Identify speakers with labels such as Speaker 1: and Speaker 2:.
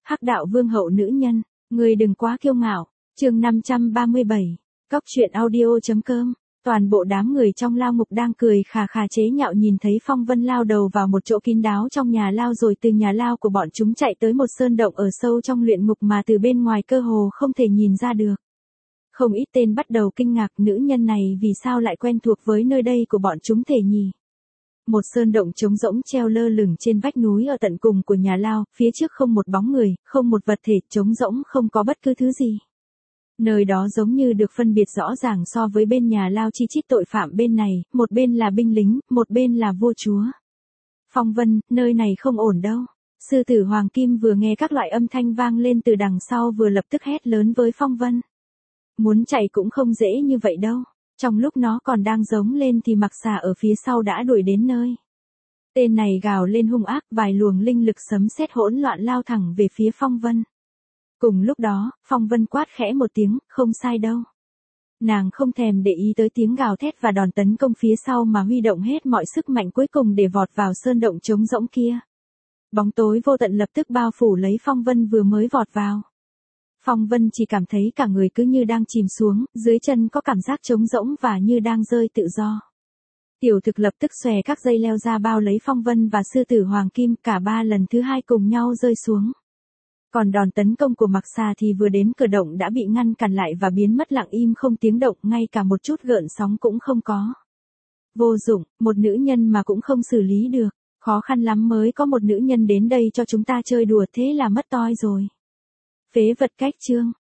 Speaker 1: Hắc đạo vương hậu nữ nhân, người đừng quá kiêu ngạo. Chương 537. Cóc truyện audio.com. Toàn bộ đám người trong lao ngục đang cười khà khà chế nhạo nhìn thấy Phong Vân lao đầu vào một chỗ kín đáo trong nhà lao, rồi từ nhà lao của bọn chúng chạy tới một sơn động ở sâu trong luyện ngục mà từ bên ngoài cơ hồ không thể nhìn ra được. Không ít tên bắt đầu kinh ngạc, nữ nhân này vì sao lại quen thuộc với nơi đây của bọn chúng thể nhỉ? Một sơn động trống rỗng treo lơ lửng trên vách núi ở tận cùng của nhà lao, phía trước không một bóng người, không một vật thể, trống rỗng không có bất cứ thứ gì. Nơi đó giống như được phân biệt rõ ràng so với bên nhà lao chi chít tội phạm bên này, một bên là binh lính, một bên là vua chúa. Phong Vân, nơi này không ổn đâu. Sư tử Hoàng Kim vừa nghe các loại âm thanh vang lên từ đằng sau vừa lập tức hét lớn với Phong Vân. Muốn chạy cũng không dễ như vậy đâu. Trong lúc nó còn đang giống lên thì Mặc Xà ở phía sau đã đuổi đến nơi. Tên này gào lên hung ác, vài luồng linh lực sấm sét hỗn loạn lao thẳng về phía Phong Vân. Cùng lúc đó, Phong Vân quát khẽ một tiếng, không sai đâu. Nàng không thèm để ý tới tiếng gào thét và đòn tấn công phía sau mà huy động hết mọi sức mạnh cuối cùng để vọt vào sơn động trống rỗng kia. Bóng tối vô tận lập tức bao phủ lấy Phong Vân vừa mới vọt vào. Phong Vân chỉ cảm thấy cả người cứ như đang chìm xuống, dưới chân có cảm giác trống rỗng và như đang rơi tự do. Tiểu thực lập tức xòe các dây leo ra bao lấy Phong Vân và sư tử Hoàng Kim, cả ba lần thứ hai cùng nhau rơi xuống. Còn đòn tấn công của Mặc Xà thì vừa đến cửa động đã bị ngăn cản lại và biến mất lặng im không tiếng động, ngay cả một chút gợn sóng cũng không có. Vô dụng, một nữ nhân mà cũng không xử lý được, khó khăn lắm mới có một nữ nhân đến đây cho chúng ta chơi đùa, thế là mất toi rồi. Phế vật cách chương.